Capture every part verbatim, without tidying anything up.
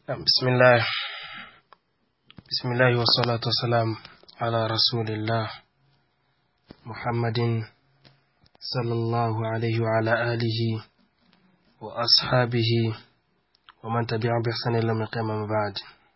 بسم الله بسم الله والصلاة والسلام على رسول الله محمد صلى الله عليه وعلى آله وأصحابه ومن تبعهم بإحسان إلى يوم القيامة. بعد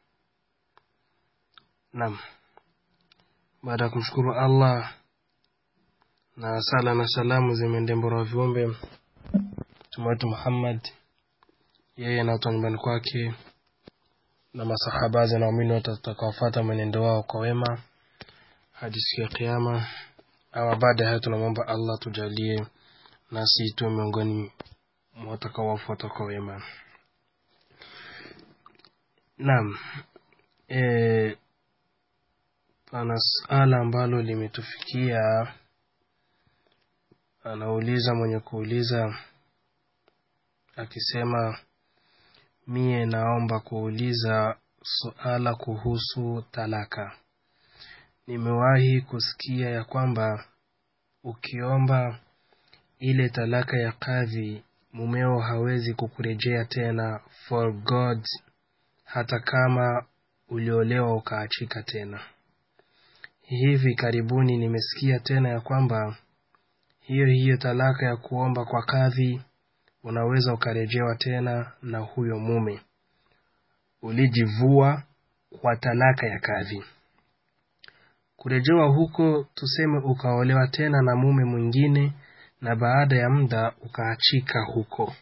نعم baada kumshukuru Allah na sala na salamu zimeende mbora viumbe Mtume wetu Muhammad, yeye na watu nyumbani kwake na masahaba na waumini wote watakaofuata mwenendo wao kwa wema hadi siku ya kiyama. Ama baada ya tunamwomba Allah tujalie nasi tu miongoni mwa watakaofuata kwa wema. Naam, eh pana swala ambalo limetufikia. Anauliza mwenye kuuliza akisema, mie naomba kuuliza suala kuhusu talaka. Nimewahi kusikia ya kwamba ukiomba ile talaka ya kadhi, mumeo hawezi kukurejea tena for God, hata kama uliolewa ukaachika tena. Hivi karibuni nimesikia tena ya kwamba hiyo hiyo talaka ya kuomba kwa kadhi unaweza ukarejewa tena na huyo mume ulijivua kwa talaka ya kadhi. Kurejewa huko, tuseme ukaolewa tena na mume mwingine na baada ya muda ukaachika huko,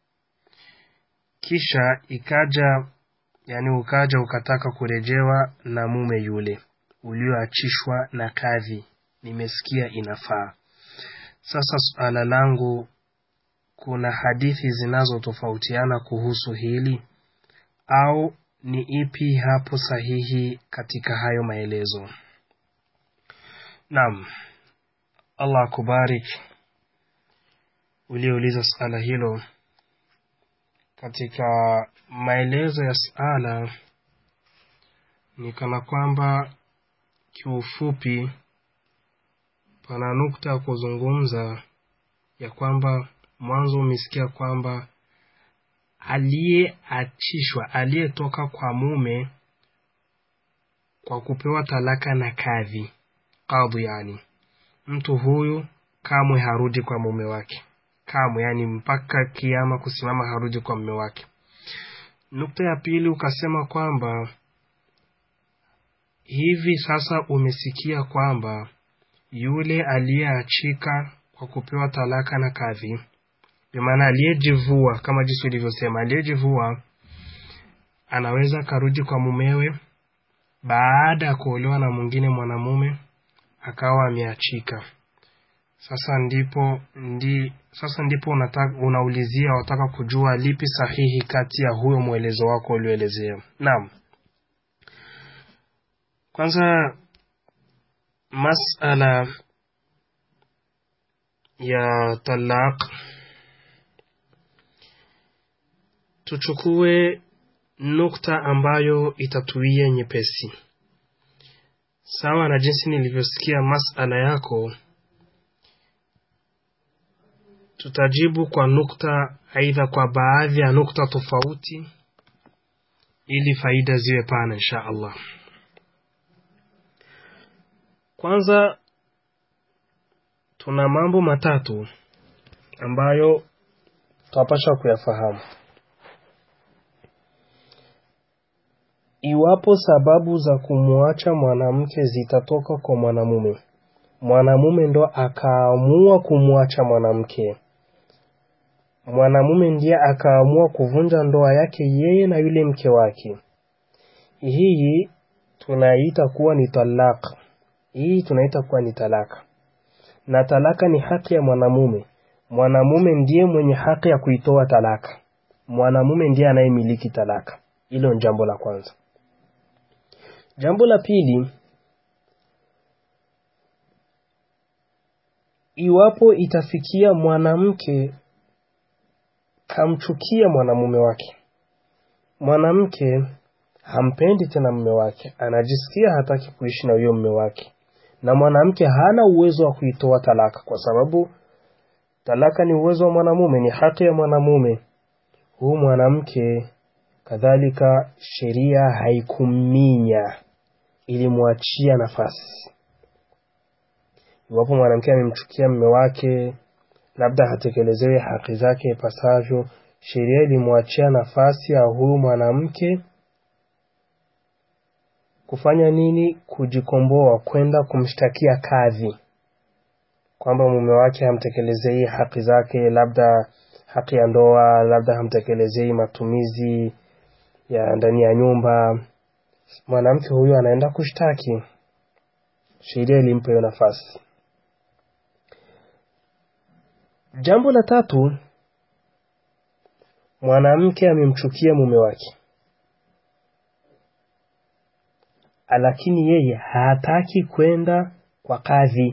kisha ikaja yani ukaja ukataka kurejewa na mume yule ulioachishwa na kadhi. Nimesikia inafaa. Sasa suala langu, kuna hadithi zinazotofautiana kuhusu hili au ni ipi hapo sahihi katika hayo maelezo? Naam, Allah akubarik uliouliza suala hilo. Katika maelezo ya suala ni kana kwamba kiufupi pana nukta kuzungumza ya kwamba mwanzo umesikia kwamba aliyeachishwa, aliyetoka kwa mume kwa kupewa talaka na kadhi, kadhi yani mtu huyu kamwe harudi kwa mume wake, kamwe, yani mpaka kiyama kusimama harudi kwa mume wake. Nukta ya pili ukasema kwamba hivi sasa umesikia kwamba yule aliyeachika kwa kupewa talaka na kadhi, kwa maana aliyejivua, kama jinsi ulivyosema, aliyejivua anaweza karudi kwa mumewe baada ya kuolewa na mwingine mwanamume akawa ameachika. Sasa ndipo ndi sasa ndipo unataka unaulizia unataka kujua lipi sahihi kati ya huyo mwelezo wako ulioelezea. Naam. Kwanza masala ya talaq, tuchukue nukta ambayo itatuia nyepesi. Sawa na jinsi nilivyosikia masala yako, tutajibu kwa nukta, aidha kwa baadhi ya nukta tofauti ili faida ziwe pana insha Allah. Kwanza tuna mambo matatu ambayo tunapaswa kuyafahamu. Iwapo sababu za kumwacha mwanamke zitatoka kwa mwanamume, mwanamume ndo akaamua kumwacha mwanamke, mwanamume ndiye akaamua kuvunja ndoa yake yeye na yule mke wake, hii tunaita kuwa ni talaka. Hii tunaita kuwa ni talaka. Na talaka ni haki ya mwanamume. Mwanamume ndiye mwenye haki ya kuitoa talaka. Mwanamume ndiye anayemiliki talaka. Hilo ni jambo la kwanza. Jambo la pili, iwapo itafikia mwanamke kamchukia mwanamume wake, mwanamke hampendi tena mume wake, anajisikia hataki kuishi na huyo mume wake, na mwanamke hana uwezo wa kuitoa talaka, kwa sababu talaka ni uwezo wa mwanamume, ni haki ya mwanamume. Huyu mwanamke kadhalika sheria haikuminya, ilimwachia nafasi. Iwapo mwanamke amemchukia mume wake, labda hatekelezewe haki zake ipasavyo, sheria ilimwachia nafasi ya huyu mwanamke kufanya nini? Kujikomboa, kwenda kumshtakia kadhi kwamba mume wake hamtekelezei haki zake, labda haki ya ndoa, labda hamtekelezei matumizi ya ndani ya nyumba. Mwanamke huyu anaenda kushtaki, sheria ilimpa hiyo nafasi. Jambo la tatu, mwanamke amemchukia mume wake, lakini yeye hataki kwenda kwa kadhi.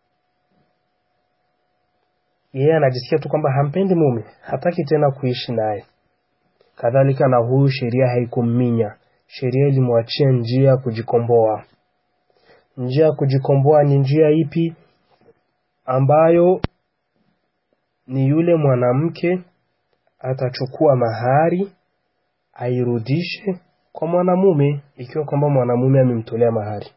Yeye anajisikia tu kwamba hampendi mume, hataki tena kuishi naye. Kadhalika na huyu sheria haikuminya, sheria ilimwachia njia kujikomboa. Njia kujikomboa ni njia ipi? Ambayo ni yule mwanamke atachukua mahari airudishe kwa mwanamume, ikiwa kwamba mwanamume amemtolea mahari.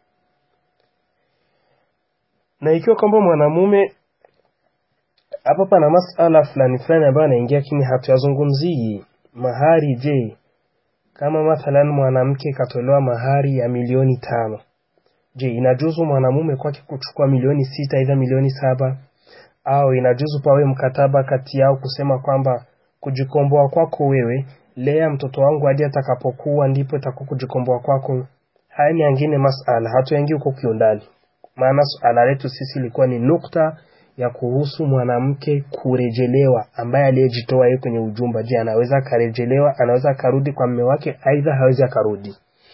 Na ikiwa kwamba mwanamume, hapa pana masala fulani fulani ambayo anaingia, kini hatuyazungumzii mahari. Je, kama mathalan mwanamke katolewa mahari ya milioni tano, je, inajuzu mwanamume kwake kuchukua milioni sita aidha milioni saba? Au inajuzu pawe mkataba kati yao kusema kwamba kujikomboa kwako wewe, lea mtoto wangu hadi atakapokuwa ndipo itakujikomboa kwako? Haya ni nyingine masala, hatuingi huko kiundani. Maana suala letu sisi ilikuwa ni nukta ya kuhusu mwanamke kurejelewa, ambaye aliyejitoa yeye kwenye ujumba. Je, anaweza karejelewa, anaweza karudi kwa mume wake, aidha hawezi karudi?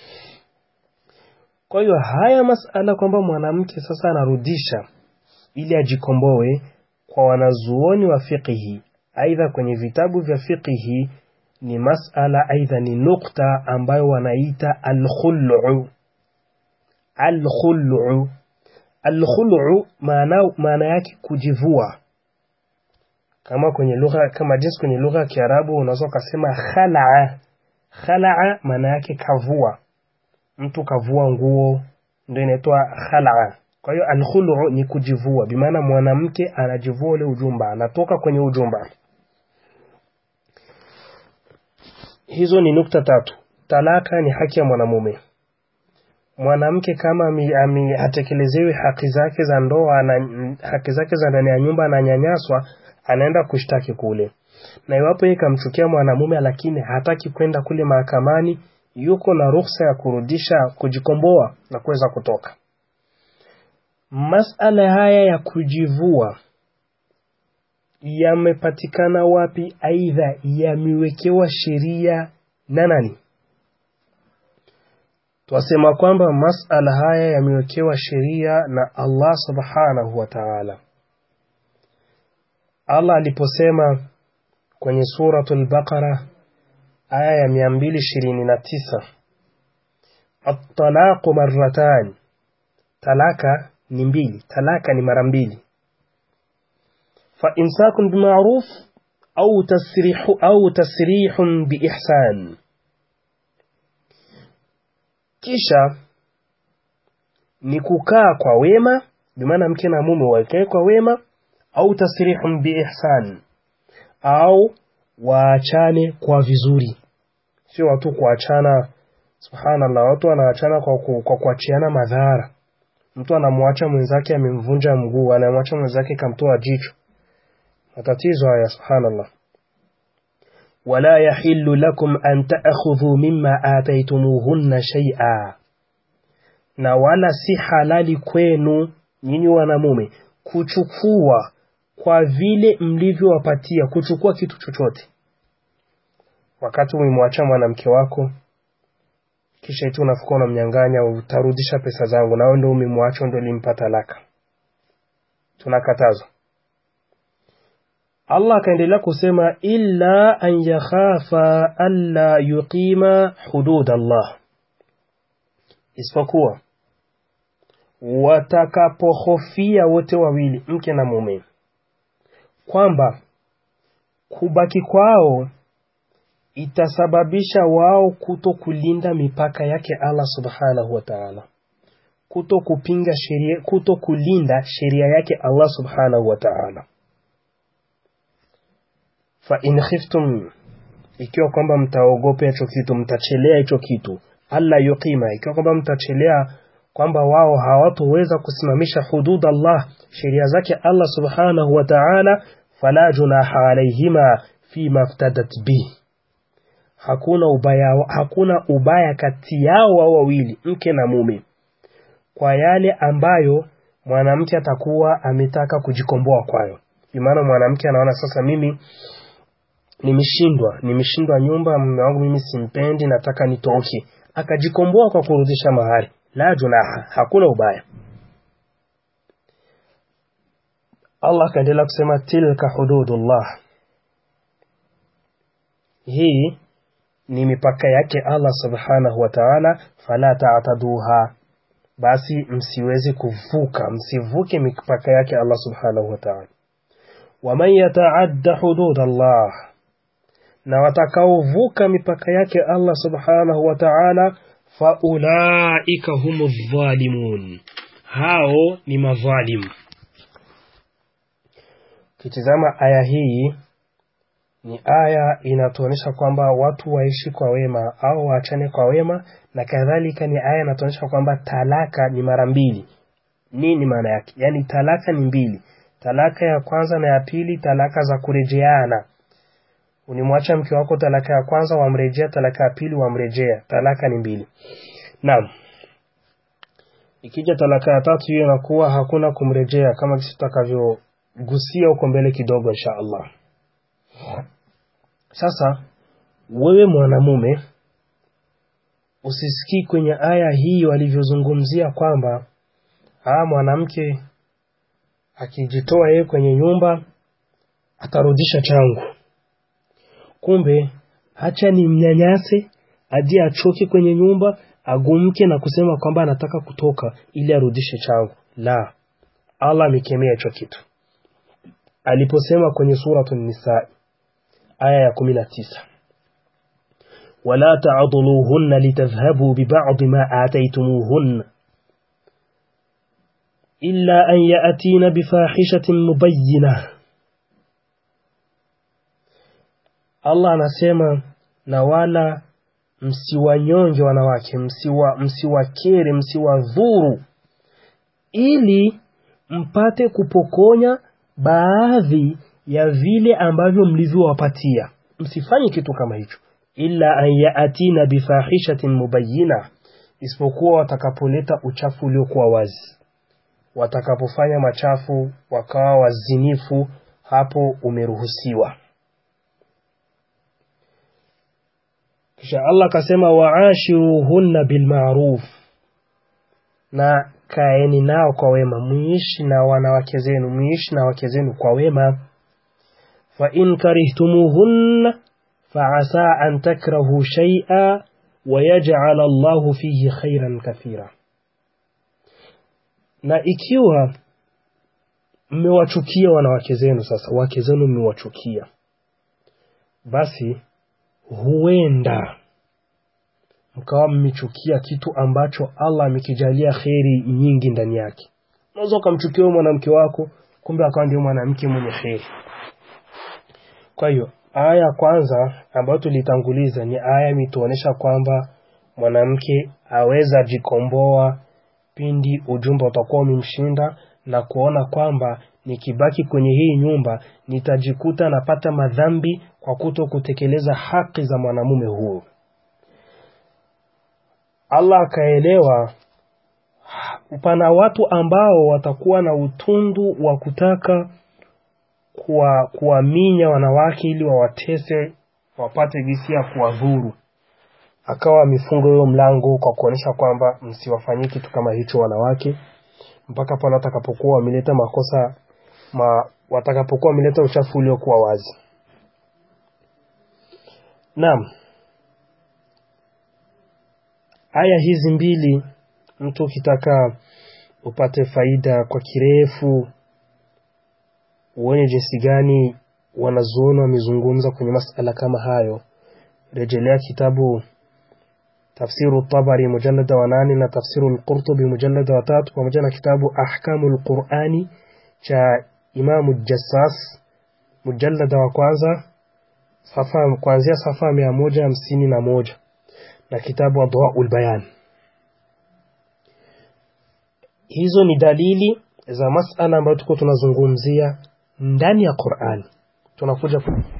Kwa hiyo haya masala kwamba mwanamke sasa anarudisha ili ajikomboe, kwa wanazuoni wa fiqhi, aidha kwenye vitabu vya fiqhi, ni masala aidha ni nukta ambayo wanaita al-khul'u. Al-khul'u Al-khul'u maana maana yake kujivua. Kama kwenye lugha, kama jinsi kwenye lugha ya Kiarabu unaweza kusema khala'a. Khala'a maana yake kavua. Mtu kavua nguo, ndio inaitwa khala'a. Kwa hiyo al-khul'u ni kujivua, bi maana mwanamke anajivua ule ujumba, anatoka kwenye ujumba. Hizo ni nukta tatu. Talaka ni haki ya mwanamume. Mwanamke kama hatekelezewi haki zake za ndoa na haki zake za ndani ya nyumba, na nyanyaswa, anaenda kushtaki kule. Na iwapo yeye kamchukia mwanamume lakini hataki kwenda kule mahakamani, yuko na ruhusa ya kurudisha, kujikomboa na kuweza kutoka. Masala haya ya kujivua yamepatikana wapi? Aidha yamewekewa sheria na nani? Twasema kwamba masala haya yamewekewa sheria na Allah subhanahu wa ta'ala. Allah aliposema kwenye suratul Baqara aya ya mia mbili ishirini na tisa, at-talaqu marratan, talaka ni mbili, talaka ni mara mbili. Fa imsakun bima'ruf au tasrihu au tasrihun biihsan. Kisha ni kukaa kwa wema, bi maana mke na mume wakae kwa wema, au tasrihun biihsan, au waachane kwa vizuri. Sio watu kuachana, subhanallah, watu wanaachana kwa kwa kuachiana madhara. Mtu anamwacha mwenzake amemvunja mguu, anamwacha mwenzake kamtoa jicho. Matatizo haya, subhanallah. Wala yahillu lakum an ta'khudhu mimma ataytumuhunna shay'a, na wala si halali kwenu nyinyi wanamume kuchukua kwa vile mlivyowapatia, kuchukua kitu chochote. Wakati umemwacha mwanamke wako, kisha eti unafuka unamnyang'anya, utarudisha pesa zangu, na wewe ndio umemwacha, ndio limpa talaka. Tunakatazwa. Allah akaendelea kusema illa an yakhafa alla yuqima hudud Allah, isipokuwa watakapohofia wote wawili, mke na mume, kwamba kubaki kwao itasababisha wao kuto kulinda mipaka yake Allah subhanahu wa ta'ala, kuto kupinga sheria, kuto kulinda sheria yake Allah subhanahu wa ta'ala. Fa in khiftum, ikiwa kwamba mtaogopa hicho kitu, mtachelea hicho kitu, alla yuqima, ikiwa kwamba mtachelea kwamba wao hawatoweza kusimamisha hudud Allah, sheria zake Allah subhanahu wa ta'ala, fala junaha alayhima fima iftadat bi, hakuna ubaya, hakuna ubaya kati yao wao wawili, mke na mume, kwa yale ambayo mwanamke atakuwa ametaka kujikomboa kwayo. Imana mwanamke anaona sasa, mimi nimeshindwa, nimeshindwa nyumba, mume wangu mimi simpendi, nataka nitoke, akajikomboa kwa kurudisha mahari, la junaha, hakuna ubaya. Allah kaendelea kusema tilka hududullah, hii ni mipaka yake Allah subhanahu wa ta'ala, fala ta'taduha, basi msiweze kuvuka, msivuke mipaka yake Allah subhanahu wa ta'ala. Wa man yata'adda hududallah, na watakaovuka mipaka yake Allah subhanahu wa ta'ala, fa ulaika humudh dhalimun, hao ni madhalimu. Kitizama aya hii, ni aya inatuonyesha kwamba watu waishi kwa wema au waachane kwa wema, na kadhalika ni aya inatuonyesha kwamba talaka ni mara mbili. Nini maana yake? Yani talaka ni mbili, talaka ya kwanza na ya pili, talaka za kurejeana. Unimwacha mke wako talaka ya kwanza, wamrejea talaka ya pili, wamrejea, talaka ni mbili. Naam, ikija talaka ya tatu, hiyo inakuwa hakuna kumrejea, kama kisi tutakavyogusia huko mbele kidogo insha Allah. Sasa wewe mwanamume, usisikii kwenye aya hii walivyozungumzia kwamba ah, mwanamke akijitoa yeye kwenye nyumba atarudisha changu. Kumbe acha ni mnyanyase hadi achoke kwenye nyumba, agumke na kusema kwamba anataka kutoka ili arudishe changu. La, Allah amekemea hicho kitu aliposema kwenye suratul Nisa aya ya kumi na tisa, wala ta'dhuluhunna litadhhabu biba'd ma ataytumuhunna illa an ya'tina bifahishatin mubayyinah. Allah anasema, na wala msiwanyonge wanawake, msiwa msiwakere, msiwadhuru, ili mpate kupokonya baadhi ya vile ambavyo mlivyowapatia. Msifanye kitu kama hicho, illa an ya'tina bifahishatin mubayyinah, isipokuwa watakapoleta uchafu uliokuwa wazi, watakapofanya machafu wakawa wazinifu, hapo umeruhusiwa. Kisha Allah kasema, wa'ashiruhunna bilma'ruf, na kaeni nao kwa wema, muishi na wanawake zenu, muishi na wake zenu kwa wema. Fa in karihtumuhunna fa'asa an takrahu shay'a wa yaj'al Allahu fihi khairan kathira. Na ikiwa mmewachukia wanawake zenu, sasa wake zenu mmewachukia, basi huenda mkawa mmechukia kitu ambacho Allah amekijalia khairi nyingi ndani yake. Unaweza kumchukia mwanamke wako, kumbe akawa ndio mwanamke mwenye khairi. Kwa hiyo aya kwanza ambayo tulitanguliza ni aya imetuonesha kwamba mwanamke aweza jikomboa pindi ujumbe utakuwa umemshinda, na kuona kwamba nikibaki kwenye hii nyumba nitajikuta napata madhambi kwa kuto kutekeleza haki za mwanamume huo. Allah akaelewa upana watu ambao watakuwa na utundu wa kutaka kuwa kuaminya wanawake ili wawatese, wapate gisi ya kuwadhuru. Akawa amefunga huo mlango kwa kuonesha kwamba msiwafanyie kitu kama hicho wanawake, mpaka pale watakapokuwa wameleta makosa ma watakapokuwa wameleta uchafu uliokuwa wazi. Naam, aya hizi mbili, mtu ukitaka upate faida kwa kirefu, uone jinsi gani wanazuoni wamezungumza kwenye masala kama hayo, rejelea kitabu Tafsiru Tabari mujallada wa nane na Tafsiru al-Qurtubi mujallada wa tatu pamoja na kitabu Ahkamul Qur'ani cha Imam al-Jassas mujallada wa kwanza safa kuanzia safa mia moja hamsini na moja na kitabu Adwaul Bayan. Hizo ni dalili za masala ambayo tuko tunazungumzia ndani ya Qur'an. Tunakuja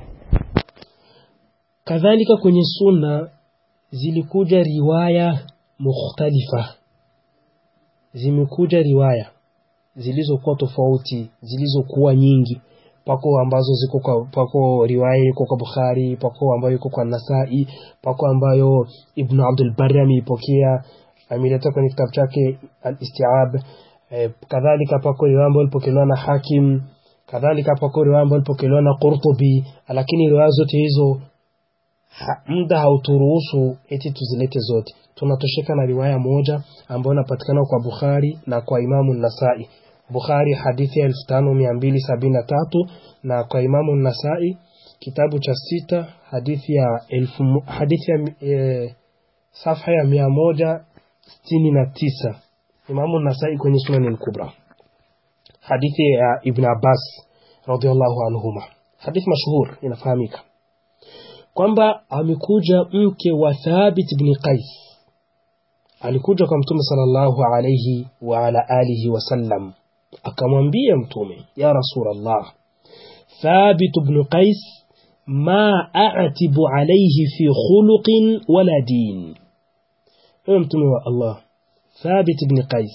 kadhalika kwenye sunna zilikuja riwaya mukhtalifa, zimekuja riwaya zilizokuwa tofauti, zilizokuwa nyingi. Pako ambazo ziko kwa pako riwaya iko kwa Bukhari, pako ambayo iko kwa Nasa'i, pako ambayo Ibn Abdul Barri ameipokea ameleta kwenye kitabu chake Al-Isti'ab. E, kadhalika pako riwaya ambayo ilipokelewa na Hakim, kadhalika pako riwaya ambayo ilipokelewa na Qurtubi, lakini riwaya zote hizo ha, muda hauturuhusu eti tuzilete zote. Tunatosheka na riwaya moja ambayo inapatikana kwa Bukhari na kwa Imamu Nasa'i. Bukhari hadithi ya elfu tano mia mbili sabini na tatu na kwa Imamu Nasa'i kitabu cha sita hadithi ya elfu hadithi ya e, safha ya mia moja sitini na tisa. Imamu Nasa'i kwenye Sunan al-Kubra hadithi ya Ibn Abbas radhiyallahu anhuma, hadithi mashuhur inafahamika kwamba amekuja mke wa Thabit ibn Qais, alikuja kwa Mtume sallallahu alayhi wa ala alihi wasallam, akamwambia Mtume, ya Rasulullah, Thabit ibn Qais ma a'tibu alayhi fi khuluqin wala din. Ewe Mtume wa Allah, Thabit ibn Qais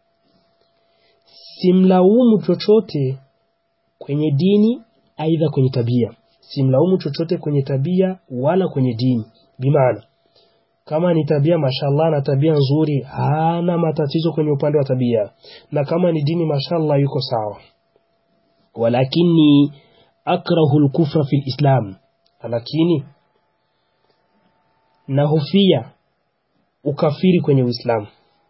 simlaumu chochote kwenye dini aidha kwenye tabia, simlaumu chochote kwenye tabia wala kwenye dini. Bimaana kama ni tabia mashallah na tabia nzuri, hana matatizo kwenye upande wa tabia, na kama ni dini mashallah yuko sawa. Walakini akrahu al-kufra fi al-islam, lakini nahofia ukafiri kwenye Uislamu.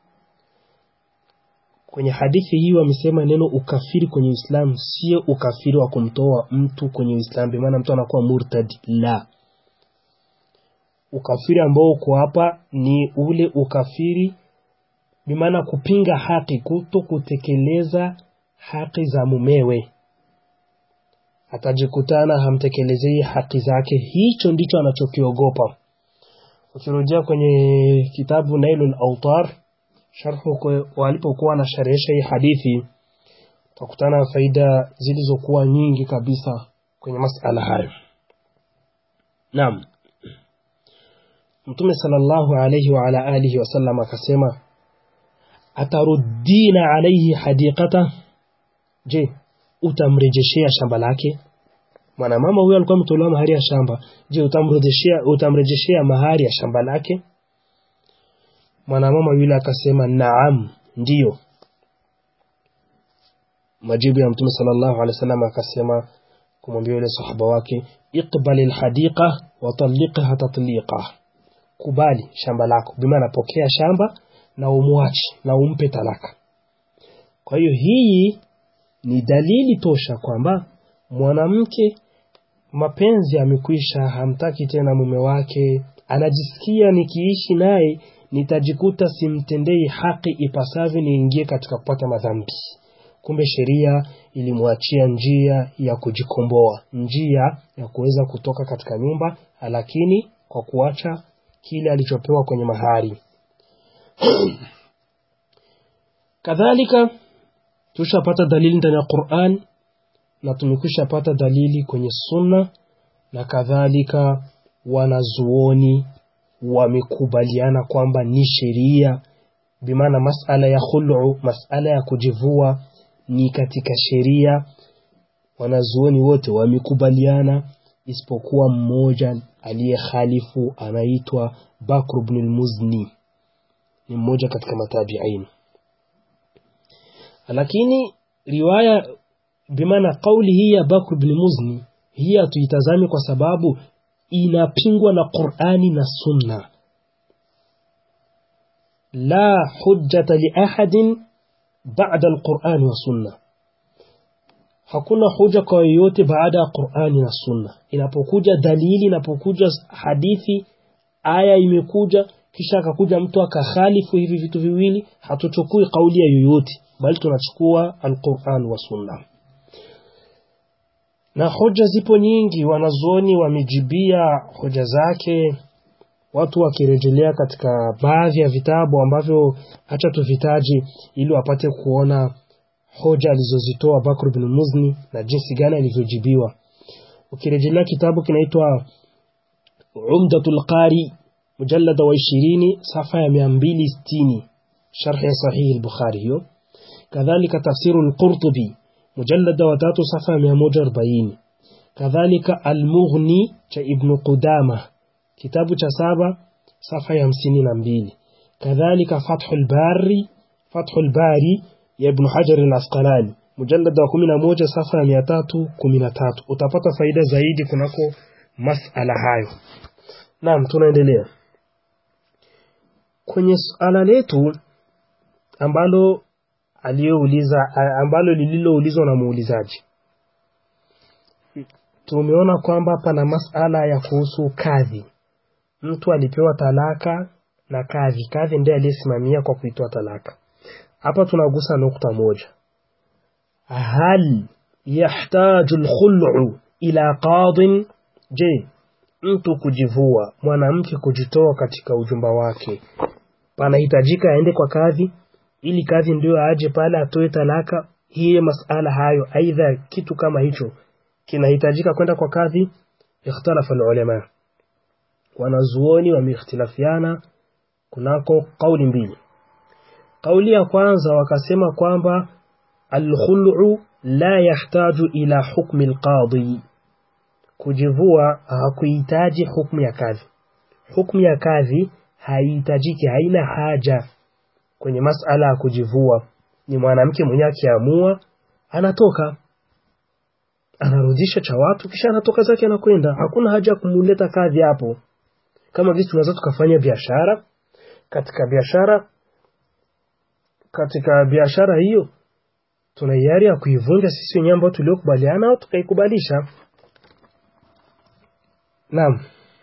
Kwenye hadithi hii wamesema neno ukafiri kwenye Uislamu sio ukafiri wa kumtoa mtu kwenye Uislamu, kwa maana mtu anakuwa murtad, la. Ukafiri ambao uko hapa ni ule ukafiri kwa maana kupinga haki, kuto kutekeleza haki za mumewe. Atajikutana hamtekelezei haki zake, hicho ndicho anachokiogopa. Ukirejea kwenye kitabu Nailul Awtar sharhu walipokuwa na sharhisha hii hadithi, utakutana faida zilizokuwa nyingi kabisa kwenye masala hayo. Naam. Mtume sallallahu alayhi wa ala alihi wasallam akasema, ataruddina alayhi hadiqata, je, utamrejeshea shamba lake? Maana mama huyo alikuwa mtolewa mahari ya shamba, je, utamrejeshea utamrejeshea mahari ya shamba lake? Maana mama yule akasema naam, ndio. Majibu ya Mtume sallallahu alayhi wasallam akasema kumwambia yule sahaba wake, iqbalil hadiqa wa talliqha tatliqa, kubali shamba lako, bimaana pokea shamba na umwache na umpe talaka. Kwa hiyo hii ni dalili tosha kwamba mwanamke mapenzi yamekwisha, hamtaki tena mume wake, anajisikia nikiishi naye nitajikuta simtendei haki ipasavyo, niingie katika kupata madhambi. Kumbe sheria ilimwachia njia ya kujikomboa, njia ya kuweza kutoka katika nyumba, lakini kwa kuacha kile alichopewa kwenye mahari. Kadhalika tushapata dalili ndani ya Qur'an na tumekushapata dalili kwenye sunna, na kadhalika wanazuoni wamekubaliana kwamba ni sheria, bimaana masala ya khul'u, masala ya kujivua ni katika sheria. Wanazuoni wote wamekubaliana isipokuwa mmoja aliyekhalifu, anaitwa Bakr ibn al-Muzni, ni mmoja katika matabi'in. Lakini riwaya bimaana kauli hii ya Bakr ibn al-Muzni hii tuitazame kwa sababu inapingwa na Qur'ani na Sunna. La hujjata li ahadin ba'da al-Qur'an wa Sunna, hakuna hoja kwa yoyote baada ya Qur'ani na Sunna. Inapokuja dalili, inapokuja hadithi, aya imekuja, kisha akakuja mtu akakhalifu hivi vitu viwili, hatuchukui kauli ya yoyote, bali tunachukua al-Qur'an wa Sunna. Na hoja zipo nyingi, wanazuoni wamejibia hoja zake, watu wakirejelea katika baadhi ya vitabu ambavyo acha tuvitaji ili wapate kuona hoja alizozitoa Bakr ibn Muzni na jinsi gani alivyojibiwa. Ukirejelea kitabu kinaitwa Umdatul Qari mujallada wa ishirini safa ya mia mbili sitini sharh ya sahih al-Bukhari hiyo. Kadhalika tafsir al-Qurtubi mujallada wa tatu safa ya mia moja arobaini. Kadhalika al-Mughni cha Ibn Qudama kitabu cha saba safa ya hamsini na mbili. Kadhalika Fathul Bari Fathul Bari ya Ibn Hajar al-Asqalani mujallada wa kumi na moja safa ya mia tatu kumi na tatu. Utapata faida zaidi kunako masala hayo. Naam, tunaendelea kwenye suala letu ambalo aliyouliza ambalo lililoulizwa na muulizaji. Tumeona kwamba pana masala ya kuhusu kadhi. Mtu alipewa talaka na kadhi, kadhi ndiye aliyesimamia kwa kuitoa talaka. Hapa tunagusa nukta moja. Hal yahtaju al-khul'u ila qadin? Je, mtu kujivua, mwanamke kujitoa katika ujumba wake, panahitajika aende kwa kadhi ili kadhi ndio aje pale atoe talaka? Hii masala hayo, aidha kitu kama hicho kinahitajika kwenda kwa kadhi? Ikhtalafa ulama, wanazuoni wameikhtilafiana kunako kauli mbili. Kauli ya kwanza wakasema kwamba al-khul'u la yahtaju ila hukmi al-qadi, kujivua hakuhitaji hukumu ya kadhi. Hukumu ya kadhi haihitajiki, haina haja kwenye masala ya kujivua. Ni mwanamke mwenyewe akiamua anatoka, anarudisha cha watu, kisha anatoka zake anakwenda. Hakuna haja kumuleta kadhi hapo. Kama vile tunaweza tukafanya biashara, katika biashara katika biashara hiyo tuna hiari ya kuivunja sisi wenyewe ambao tuliokubaliana au tukaikubalisha. Naam.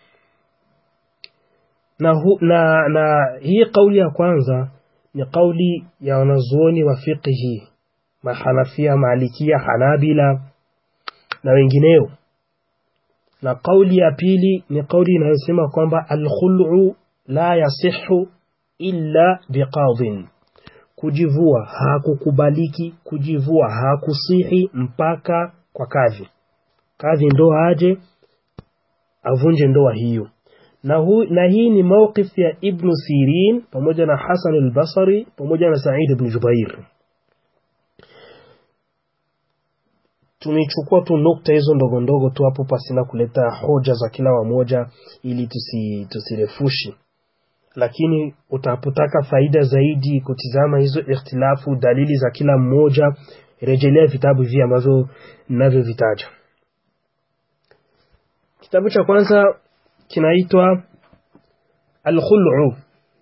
Na, hu, na na hii kauli ya kwanza ni kauli ya wanazuoni wa fiqhi, Mahanafia, Malikia, Hanabila na wengineo. Na kauli ya pili ni kauli inayosema kwamba al-khul'u la yasihhu illa biqadhin, kujivua hakukubaliki, kujivua hakusihi mpaka kwa kadhi. Kadhi ndo aje avunje ndoa hiyo. Na, hu, na hii ni mawqif ya Ibn Sirin pamoja na Hasan al-Basri pamoja na Sa'id ibn Jubair. Tumechukua tu nukta hizo ndogo ndogo tu hapo pasina kuleta hoja za kila wamoja ili tusi, tusirefushi. Lakini utapotaka faida zaidi kutizama hizo ikhtilafu, dalili za kila mmoja, rejelea vitabu hivi ambavyo ninavyovitaja. Kitabu cha kwanza kinaitwa Al-Khul'u.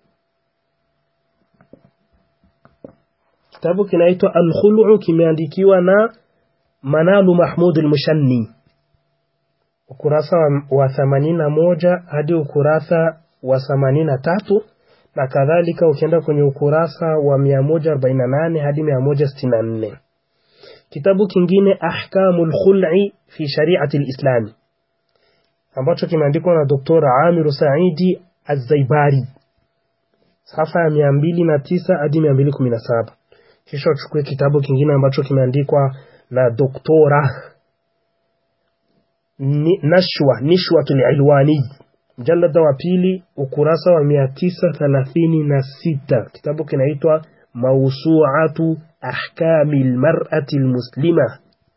Kitabu kinaitwa Al-Khul'u, kimeandikiwa na Manalu Mahmud al-Mushanni, ukurasa wa themanini na moja hadi ukurasa wa themanini na tatu, na kadhalika ukienda kwenye ukurasa wa mia moja arobaini na nane hadi mia moja sitini na nne. Kitabu kingine Ahkamul Khul'i fi Shari'ati al-Islam, ambacho kimeandikwa na Doktor Amir Saidi Az-Zaibari, safa ya mia mbili na tisa hadi mia mbili kumi na saba. Kisha uchukue kitabu kingine ambacho kimeandikwa na Doktora Nashwa Nishwatul Ilwani, mjalada wa pili ukurasa wa mia tisa thelathini na sita. Kitabu kinaitwa Mawsu'atu Ahkamil Mar'ati al-Muslima.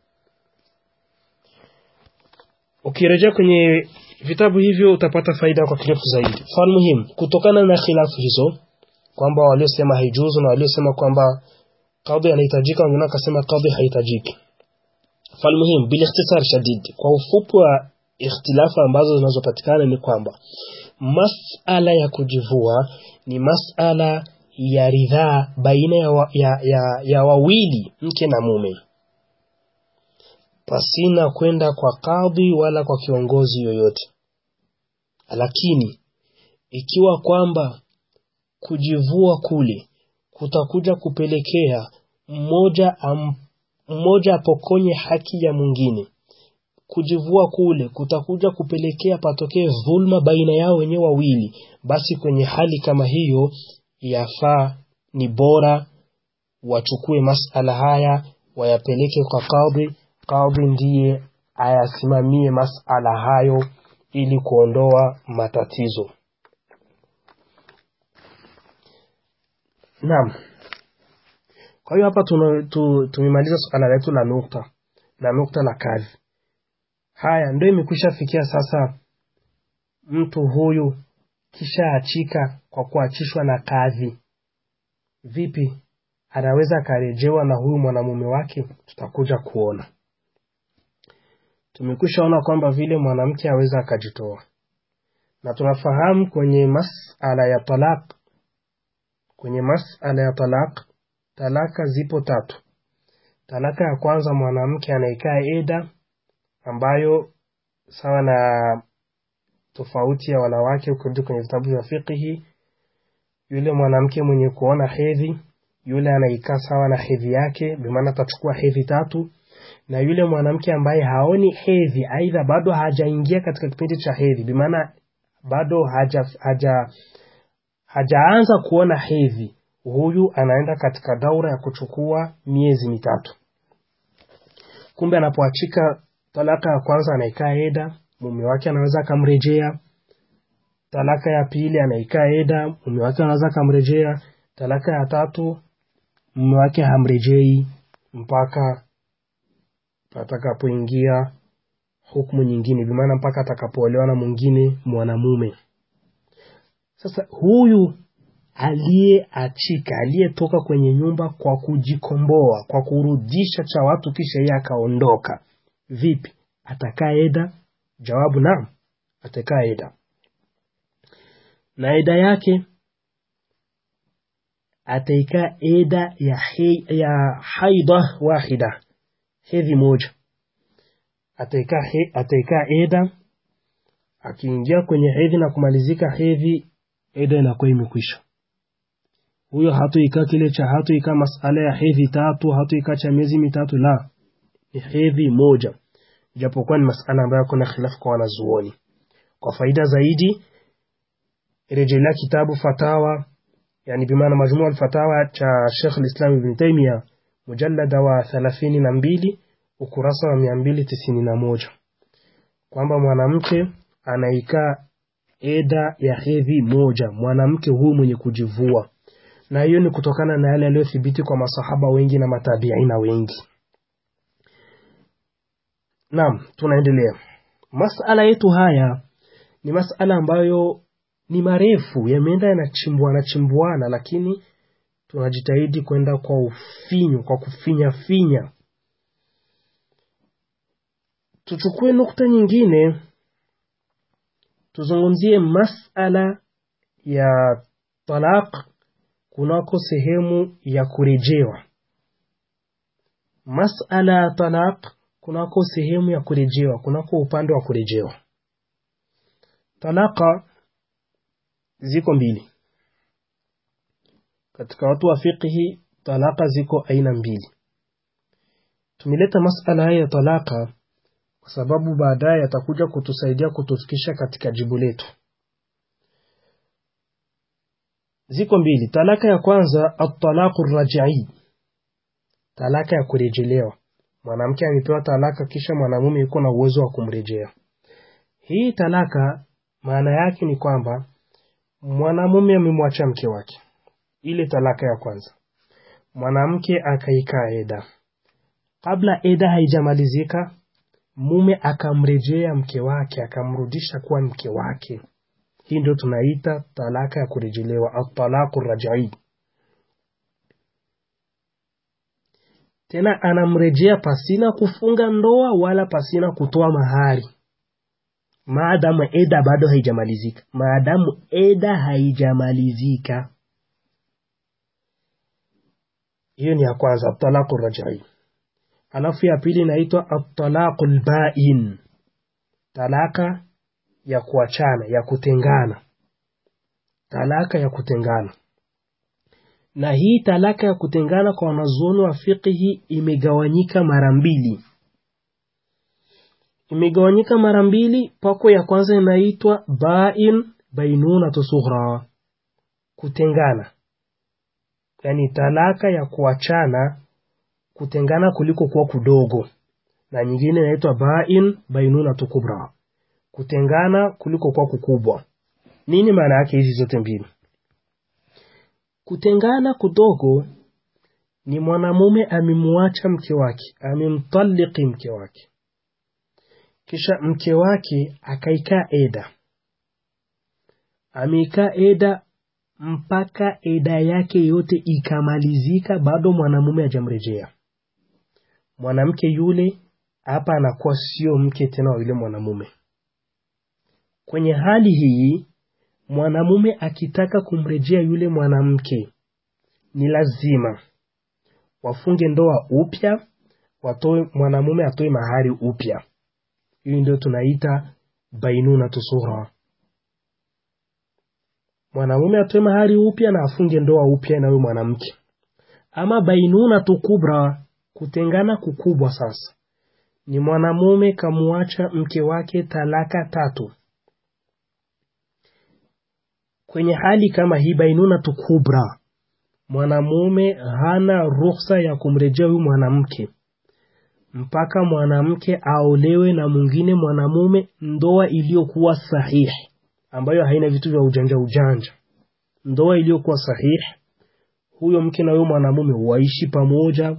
Ukirejea kwenye vitabu hivyo utapata faida kwa kirefu zaidi. Fal muhimu, kutokana na khilafu hizo kwamba waliosema haijuzu na waliosema kwamba kadhi anahitajika, wengine wakasema kadhi haihitajiki. Fal muhimu bil ikhtisar shadid, kwa ufupi wa ikhtilafu ambazo zinazopatikana ni kwamba masala ya kujivua ni masala ya ridhaa baina ya, wa, ya, ya, ya wawili, mke na mume. pasina kwenda kwa kadhi wala kwa kiongozi yoyote. Lakini ikiwa kwamba kujivua kule kutakuja kupelekea mmoja am, mmoja apokonye haki ya mwingine, kujivua kule kutakuja kupelekea patokee dhulma baina yao wenyewe wawili, basi kwenye hali kama hiyo yafaa ni bora wachukue masala haya wayapeleke kwa kadhi. Kadhi ndiye ayasimamie masala hayo ili kuondoa matatizo. Naam. Kwa hiyo hapa tumemaliza suala letu la nukta na nukta la kadhi. Haya ndio imekwisha fikia sasa mtu huyu kisha achika kwa kuachishwa na kadhi. Vipi anaweza karejewa na huyu mwanamume wake? Tutakuja kuona. Tumekwisha ona kwamba vile mwanamke aweza akajitoa. Na tunafahamu kwenye masala ya talaq, kwenye masala ya talaq, talaka zipo tatu. Talaka ya kwanza mwanamke anaikaa eda, ambayo sawa na tofauti ya wanawake ukirudi kwenye vitabu vya fiqh, yule mwanamke mwenye kuona hedhi, yule anaikaa sawa na hedhi yake, bi maana atachukua hedhi tatu. Na yule mwanamke ambaye haoni hedhi, aidha bado hajaingia katika kipindi cha hedhi, bi maana bado haja haja hajaanza kuona hedhi, huyu anaenda katika daura ya kuchukua miezi mitatu. Kumbe anapoachika talaka ya kwanza anaikaa eda, mume wake anaweza kumrejea. Talaka ya pili anaikaa eda, mume wake anaweza kumrejea. Talaka ya tatu mume wake hamrejei mpaka atakapoingia hukumu nyingine, bi maana mpaka atakapoolewa na mwingine mwanamume. Sasa huyu aliyeachika, aliyetoka kwenye nyumba kwa kujikomboa, kwa kurudisha cha watu kisha yeye akaondoka, vipi atakaa eda? Jawabu naam, atakaa eda. Na eda yake ataikaa eda ya hi, ya haida wahida, hedhi moja. Ataikaa ataikaa eda, akiingia kwenye hedhi na kumalizika hedhi, eda inakuwa imekwisha. Huyo hatoikaa kile cha hatoikaa masala ya hedhi tatu, hatoikaa cha miezi mitatu, la, ni hedhi moja. Japokuwa ni masala ambayo kuna khilafu kwa wanazuoni. Kwa faida zaidi rejelea kitabu Fatawa, yani bimaana Majmu' al-Fatawa cha Sheikh al-Islam Ibn Taymiyyah, mujallada wa thelathini na mbili ukurasa wa mia mbili tisini na moja, kwamba mwanamke anaikaa eda ya hedhi moja, mwanamke huyu mwenye kujivua. Na hiyo ni kutokana na yale yaliyothibiti kwa masahaba wengi na matabiina wengi. Naam, tunaendelea. Masala yetu haya ni masala ambayo ni marefu, yameenda yanachimbuana chimbuana, lakini tunajitahidi kwenda kwa ufinyu, kwa kufinya finya. Tuchukue nukta nyingine, tuzungumzie masala ya talaq kunako sehemu ya kurejewa. Masala ya talaq kunako sehemu ya kurejewa, kunako upande wa kurejewa. Talaka ziko mbili. Katika watu wa fiqhi talaka ziko aina mbili. Tumeleta masala haya ya talaka kwa sababu baadaye atakuja kutusaidia kutufikisha katika jibu letu. Ziko mbili. Talaka ya kwanza at-talaqu ar-raj'i, talaka ya kurejelewa. Mwanamke amepewa talaka kisha mwanamume yuko na uwezo wa kumrejea. Hii talaka maana yake ni kwamba mwanamume amemwacha mke wake, ile talaka ya kwanza. Mwanamke akaikaa eda, kabla eda haijamalizika mume akamrejea mke wake, akamrudisha kuwa mke wake. Hii ndio tunaita talaka ya kurejelewa, at-talaqu ar-raj'i. Tena anamrejea pasina kufunga ndoa wala pasina kutoa mahari, maadamu eda bado haijamalizika. Maadamu eda haijamalizika. Hiyo ni ya kwanza, at-talaqu ar-raj'i. Alafu ya pili inaitwa at-talaqul ba'in, talaka ya kuachana, ya kutengana, talaka ya kutengana. Na hii talaka ya kutengana kwa wanazuoni wa fiqhi imegawanyika mara mbili. Imegawanyika mara mbili. Pako ya kwanza inaitwa ba'in bainunatu sughra, kutengana, yani talaka ya kuachana, kutengana kuliko kuwa kudogo. Na nyingine inaitwa ba'in bainunatu kubra, kutengana kuliko kuwa kukubwa. Nini maana yake hizi zote mbili? Kutengana kudogo ni mwanamume amemwacha mke wake, amemtaliki mke wake, kisha mke wake akaikaa eda, ameikaa eda mpaka eda yake yote ikamalizika, bado mwanamume hajamrejea. Mwanamke yule hapa anakuwa sio mke tena wa yule mwanamume. Kwenye hali hii, mwanamume akitaka kumrejea yule mwanamke ni lazima wafunge ndoa upya, watoe, mwanamume atoe mahari upya. Hii ndio tunaita bainunatu sughra. Mwanamume atoe mahari upya na afunge ndoa upya na yule mwanamke. Ama bainunatu kubra, kutengana kukubwa sasa, ni mwanamume kamuacha mke wake talaka tatu. Kwenye hali kama hii, bainunatu kubra, mwanamume hana ruhusa ya kumrejea huyu mwanamke mpaka mwanamke aolewe na mwingine mwanamume, ndoa iliyokuwa sahihi, ambayo haina vitu vya ujanja ujanja. Ndoa iliyokuwa sahihi, huyo mke na huyo mwanamume waishi pamoja.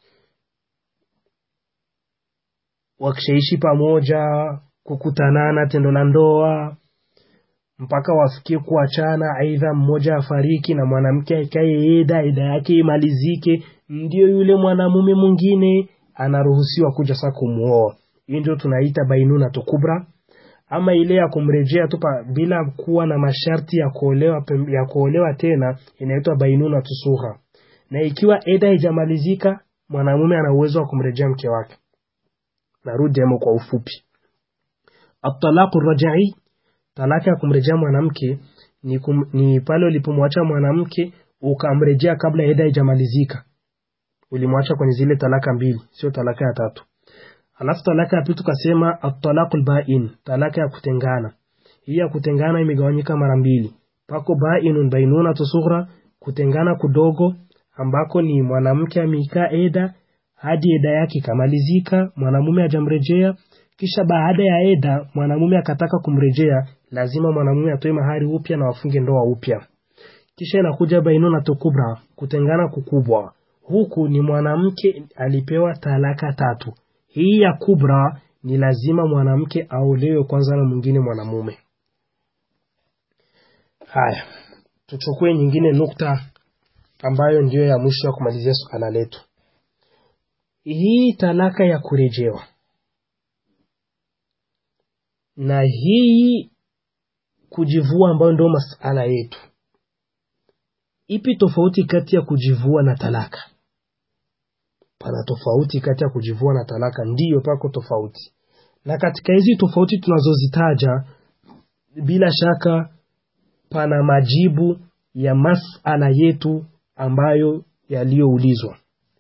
Wakishaishi pamoja, kukutanana tendo la ndoa mpaka wafikie kuachana, aidha mmoja afariki na mwanamke akae eda, eda yake imalizike, ndio yule mwanamume mwingine anaruhusiwa kuja sasa kumuoa. Hii ndio tunaita bainunatu kubra. Ama ile ya kumrejea tu bila kuwa na masharti ya kuolewa ya kuolewa tena inaitwa bainunatu sughra. Na ikiwa eda haijamalizika, mwanamume ana uwezo wa kumrejea mke wake. Narudi hapo kwa ufupi. At-talaqur raj'i, talaka ya kumrejea mwanamke ni, kum, ni pale ulipomwacha mwanamke ukamrejea kabla eda haijamalizika. Ulimwacha kwenye zile talaka mbili, sio talaka ya tatu. Alafu talaka ya pili tukasema at-talaqul ba'in, talaka ya kutengana. Hii ya kutengana imegawanyika mara mbili. Pako ba'inun bainunatu sughra, kutengana kudogo, ambako ni mwanamke amekaa eda hadi eda yake kamalizika, mwanamume hajamrejea, kisha baada ya eda mwanamume akataka kumrejea, lazima mwanamume atoe mahari upya na wafunge ndoa upya. Kisha inakuja bainunatu kubra, kutengana kukubwa. Huku ni mwanamke alipewa talaka tatu. Hii ya kubra ni lazima mwanamke aolewe kwanza na mwingine mwanamume. Haya, tuchukue nyingine nukta ambayo ndiyo ya mwisho ya kumalizia suala letu. Hii talaka ya kurejewa na hii kujivua ambayo ndio masala yetu, ipi tofauti kati ya kujivua na talaka? Pana tofauti kati ya kujivua na talaka, ndiyo pako tofauti. Na katika hizi tofauti tunazozitaja, bila shaka pana majibu ya masala yetu ambayo yaliyoulizwa.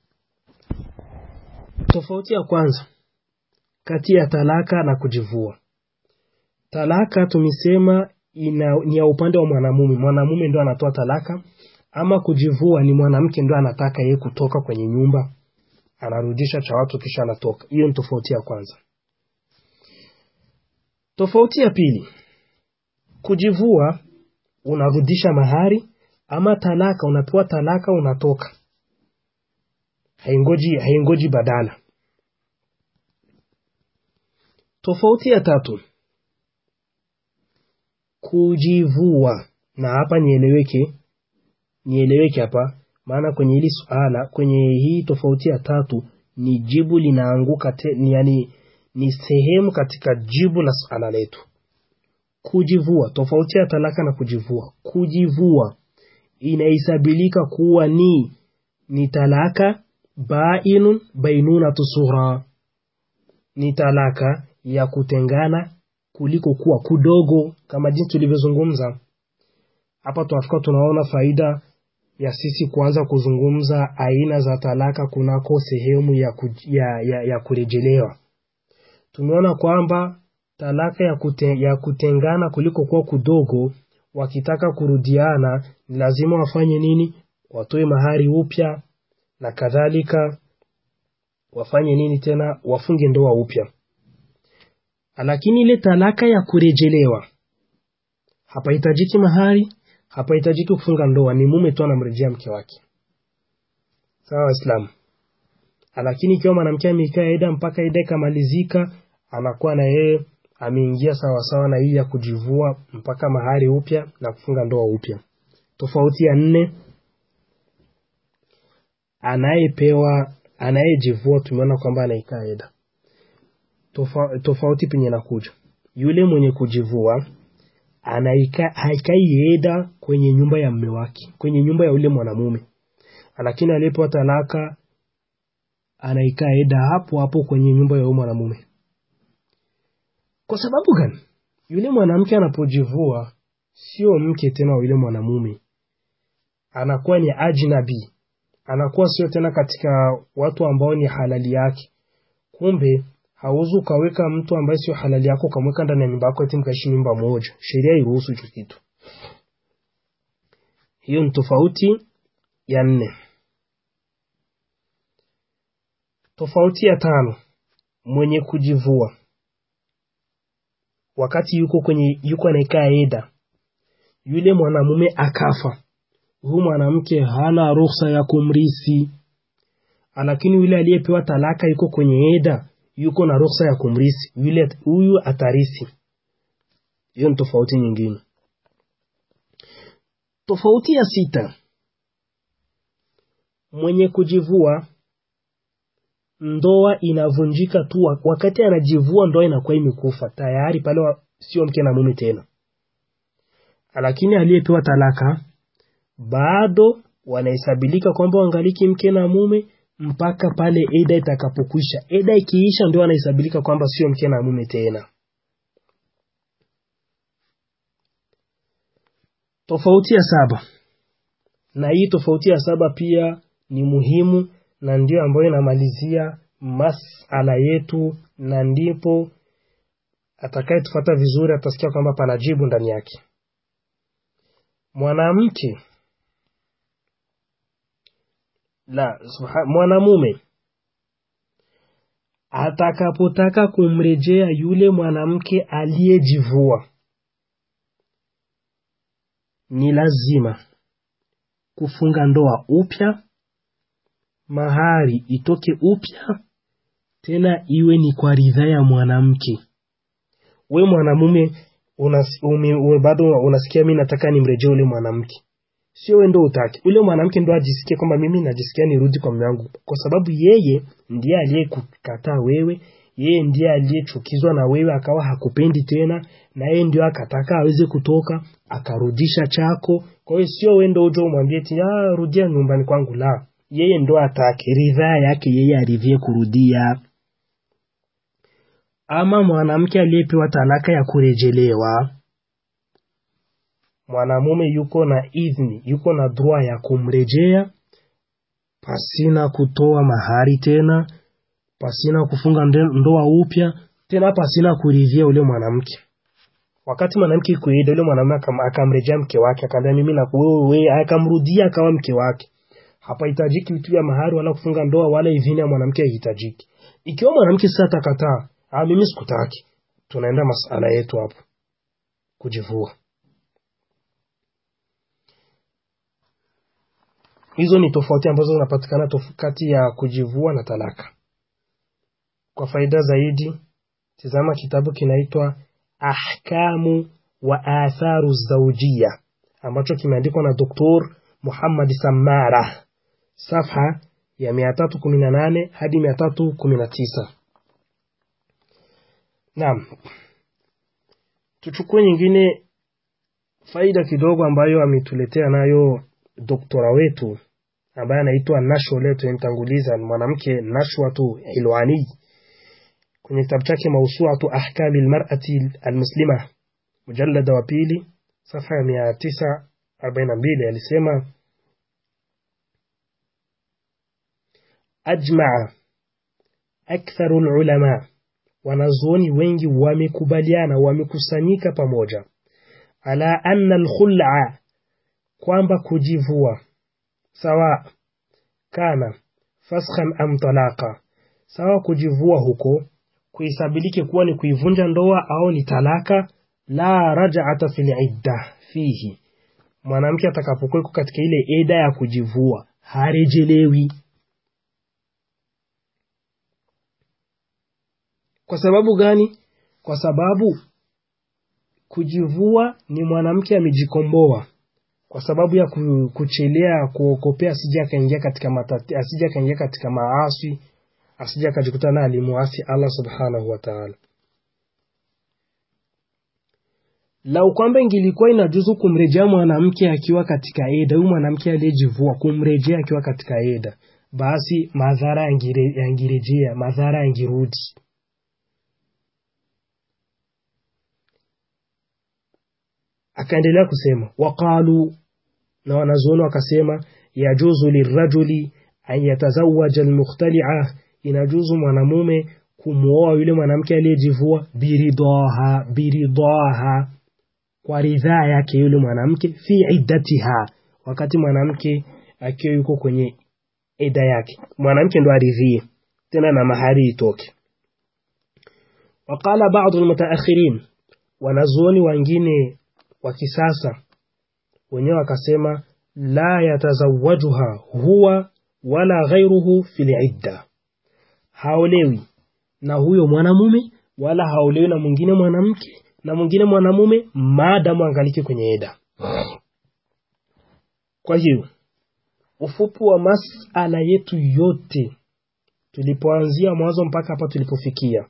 Tofauti ya kwanza kati ya talaka na kujivua. Talaka tumesema ina, ni ya upande wa mwanamume. Mwanamume ndio anatoa talaka. Ama kujivua ni mwanamke ndio anataka yeye kutoka kwenye nyumba, anarudisha cha watu kisha anatoka. Hiyo ni tofauti ya kwanza. Tofauti ya pili, kujivua unarudisha mahari, ama talaka unapewa talaka unatoka. Haingoji haingoji badala. Tofauti ya tatu, kujivua, na hapa nieleweke nieleweke hapa, maana kwenye hili suala, kwenye hii tofauti ya tatu ni jibu linaanguka te, ni yani ni sehemu katika jibu la suala letu. Kujivua, tofauti ya talaka na kujivua. Kujivua inaisabilika kuwa ni ni talaka bainun bainunatu sughra, ni talaka ya kutengana kuliko kuwa kudogo, kama jinsi tulivyozungumza hapa. Tunafika tunaona faida ya sisi kuanza kuzungumza aina za talaka kunako sehemu ya, ku, ya, ya, ya kurejelewa. Tumeona kwamba talaka ya, kute, ya kutengana kuliko kuwa kudogo, wakitaka kurudiana ni lazima wafanye nini? Watoe mahari upya na kadhalika. Wafanye nini tena? Wafunge ndoa upya. Lakini ile talaka ya kurejelewa, hapahitajiki mahari, hapahitajiki kufunga ndoa, ni mume tu anamrejea mke wake. Sawa Waislamu? Lakini ikiwa mwanamke amekaa eda mpaka eda ikamalizika, anakuwa na yeye ameingia sawa sawa na hii ya kujivua mpaka mahari upya na kufunga ndoa upya. Tofauti ya nne, anayepewa anayejivua tumeona kwamba anaikaa eda. Tofa, tofauti penye nakuja, yule mwenye kujivua anaika haikai eda kwenye nyumba ya mume wake, kwenye nyumba ya yule mwanamume, lakini aliyepewa talaka anaikaa eda hapo hapo kwenye nyumba ya yule mwanamume. Kwa sababu gani? Yule mwanamke anapojivua sio mke tena wa yule mwanamume, anakuwa ni ajnabi, anakuwa sio tena katika watu ambao ni halali yake. Kumbe hauzu kaweka mtu ambaye sio halali yako kamweka ndani ya nyumba yako eti mkaishi nyumba moja. Sheria hairuhusu hicho kitu. Hiyo ni tofauti ya nne. Tofauti ya tano, mwenye kujivua wakati yuko kwenye yuko anaikaa eda, yule mwanamume akafa, huyu mwanamke hana ruhusa ya kumrisi, lakini yule aliyepewa talaka yuko kwenye eda, yuko na ruhusa ya kumrisi, yule huyu atarisi. Hiyo ni tofauti nyingine. Tofauti ya sita, mwenye kujivua ndoa inavunjika tu wakati anajivua, ndoa inakuwa imekufa tayari pale, sio mke na mume tena. Lakini aliyepewa talaka bado wanahesabilika kwamba wangaliki mke na mume mpaka pale eda itakapokwisha. Eda ikiisha ndio wanahesabilika kwamba sio mke na mume tena. Tofauti ya saba, na hii tofauti ya saba pia ni muhimu na ndio ambayo inamalizia masala yetu, na ndipo atakayetufuata vizuri atasikia kwamba panajibu ndani yake. Mwanamke la mwanamume atakapotaka kumrejea yule mwanamke aliyejivua, ni lazima kufunga ndoa upya, mahari itoke upya, tena iwe ni kwa ridhaa ya mwanamke. We mwanamume unas, umi, ume bado unasikia mimi nataka nimrejee yule mwanamke, sio wewe ndio utaki. Ule mwanamke ndio ajisikie kwamba mimi najisikia nirudi kwa mume wangu, kwa sababu yeye ndiye aliyekukataa wewe, yeye ndiye aliyechukizwa na wewe akawa hakupendi tena, na yeye ndio akataka aweze kutoka akarudisha chako. Kwa hiyo sio wewe ndio uje umwambie eti ah, rudia nyumbani kwangu, la, yeye ndio atake, ridhaa yake yeye aridhie kurudia. Ama mwanamke aliyepewa talaka ya kurejelewa, mwanamume yuko na idhni, yuko na droit ya kumrejea pasina kutoa mahari tena, pasina kufunga ndoa upya tena, pasina kuridhia ule mwanamke. Wakati mwanamke yuko eda, ule mwanamume akamrejea mke wake, akamwambia mimi na wewe, akamrudia akawa mke wake, hapahitajiki vitu vya mahari wala kufunga ndoa wala idhini ya mwanamke haihitajiki. Ikiwa mwanamke sasa atakataa, ah, mimi sikutaki, tunaenda masala yetu hapo, kujivua. Hizo ni tofauti ambazo zinapatikana kati ya kujivua na talaka. Kwa faida zaidi, tazama kitabu kinaitwa Ahkamu wa Atharu Zawjiyya ambacho kimeandikwa na Doktor Muhammad Samara, safha ya mia tatu kumi na nane hadi mia tatu kumi na tisa. Naam. Tuchukue nyingine faida kidogo ambayo ametuletea nayo doktora wetu ambaye anaitwa Nashwa, leo tunamtanguliza mwanamke Nashwatu Hilwani kwenye kitabu chake Mawsu'atu Ahkami al-Mar'ati al-Muslima mujallada wa pili safha ya mia tisa arobaini na mbili alisema ajma'a aktharu al-ulama, wanazuoni wengi wamekubaliana, wamekusanyika pamoja, ala anna al-khul'a, kwamba kujivua, sawa kana faskhan am talaqa, sawa kujivua huko kuisabilike kuwa ni kuivunja ndoa au ni talaka, la raj'ata fil idda fihi, mwanamke atakapokuwa katika ile eda ya kujivua harejelewi. Kwa sababu gani? Kwa sababu kujivua ni mwanamke amejikomboa, kwa sababu ya kuchelea kuokopea, asije akaingia katika matati, asije akaingia katika maasi, asije akajikutana alimuasi Allah subhanahu wa ta'ala. Lau kwamba ingilikuwa inajuzu kumrejea mwanamke akiwa katika eda, huyu mwanamke aliyejivua kumrejea akiwa katika eda, basi madhara yangirejea, madhara yangirudi. Akaendelea kusema waqalu, na wanazuoni wakasema yajuzu lirajuli an yatazawaja almukhtali'a, inajuzu mwanamume kumuoa yule mwanamke aliyejivua, biridaha biridaha, kwa ridhaa yake yule mwanamke, fi iddatiha, wakati mwanamke akiwa yuko kwenye eda yake, mwanamke ndo aridhie tena na mahari itoke. Waqala ba'd almutaakhirin, wanazuoni wengine wa kisasa wenyewe wakasema la yatazawajuha huwa wala ghairuhu fil idda, haolewi na huyo mwanamume wala haolewi na mwingine mwanamke na mwingine mwanamume maadamu angaliki kwenye eda. Kwa hiyo ufupi wa masala yetu yote tulipoanzia mwanzo mpaka hapa tulipofikia,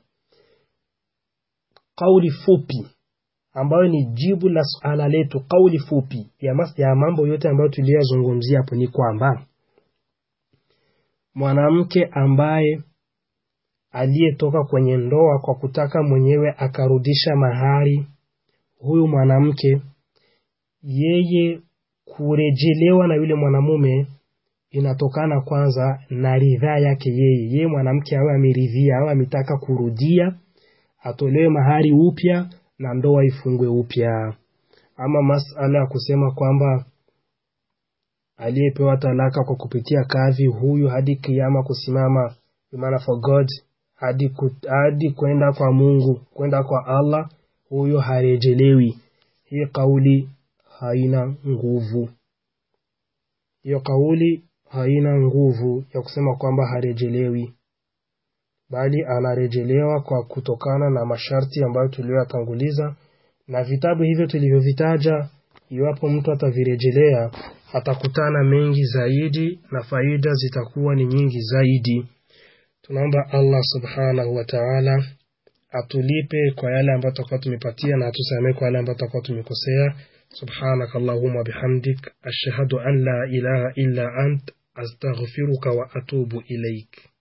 kauli fupi ambayo ni jibu la suala letu, kauli fupi ya mas ya mambo yote ambayo tuliyazungumzia hapo ni kwamba mwanamke ambaye aliyetoka kwenye ndoa kwa kutaka mwenyewe akarudisha mahari, huyu mwanamke yeye kurejelewa na yule mwanamume inatokana kwanza na ridhaa yake yeye. Yeye mwanamke awe ameridhia, awe ametaka kurudia, atolewe mahari upya na ndoa ifungwe upya. Ama masala ya kusema kwamba aliyepewa talaka kwa kupitia kadhi, huyu hadi kiyama kusimama, maana for God, hadi hadi kwenda kwa Mungu, kwenda kwa Allah, huyo harejelewi. Hii kauli haina nguvu. Hiyo kauli haina nguvu ya kusema kwamba harejelewi, bali anarejelewa kwa kutokana na masharti ambayo tuliyotanguliza, na vitabu hivyo tulivyovitaja, iwapo mtu atavirejelea atakutana mengi zaidi na faida zitakuwa ni nyingi zaidi. Tunaomba Allah subhanahu wa ta'ala atulipe kwa yale ambayo tutakuwa tumepatia na atusamee kwa yale ambayo tutakuwa tumekosea. Subhanakallahumma bihamdik ashhadu an la ilaha illa ant astaghfiruka wa atubu ilaik.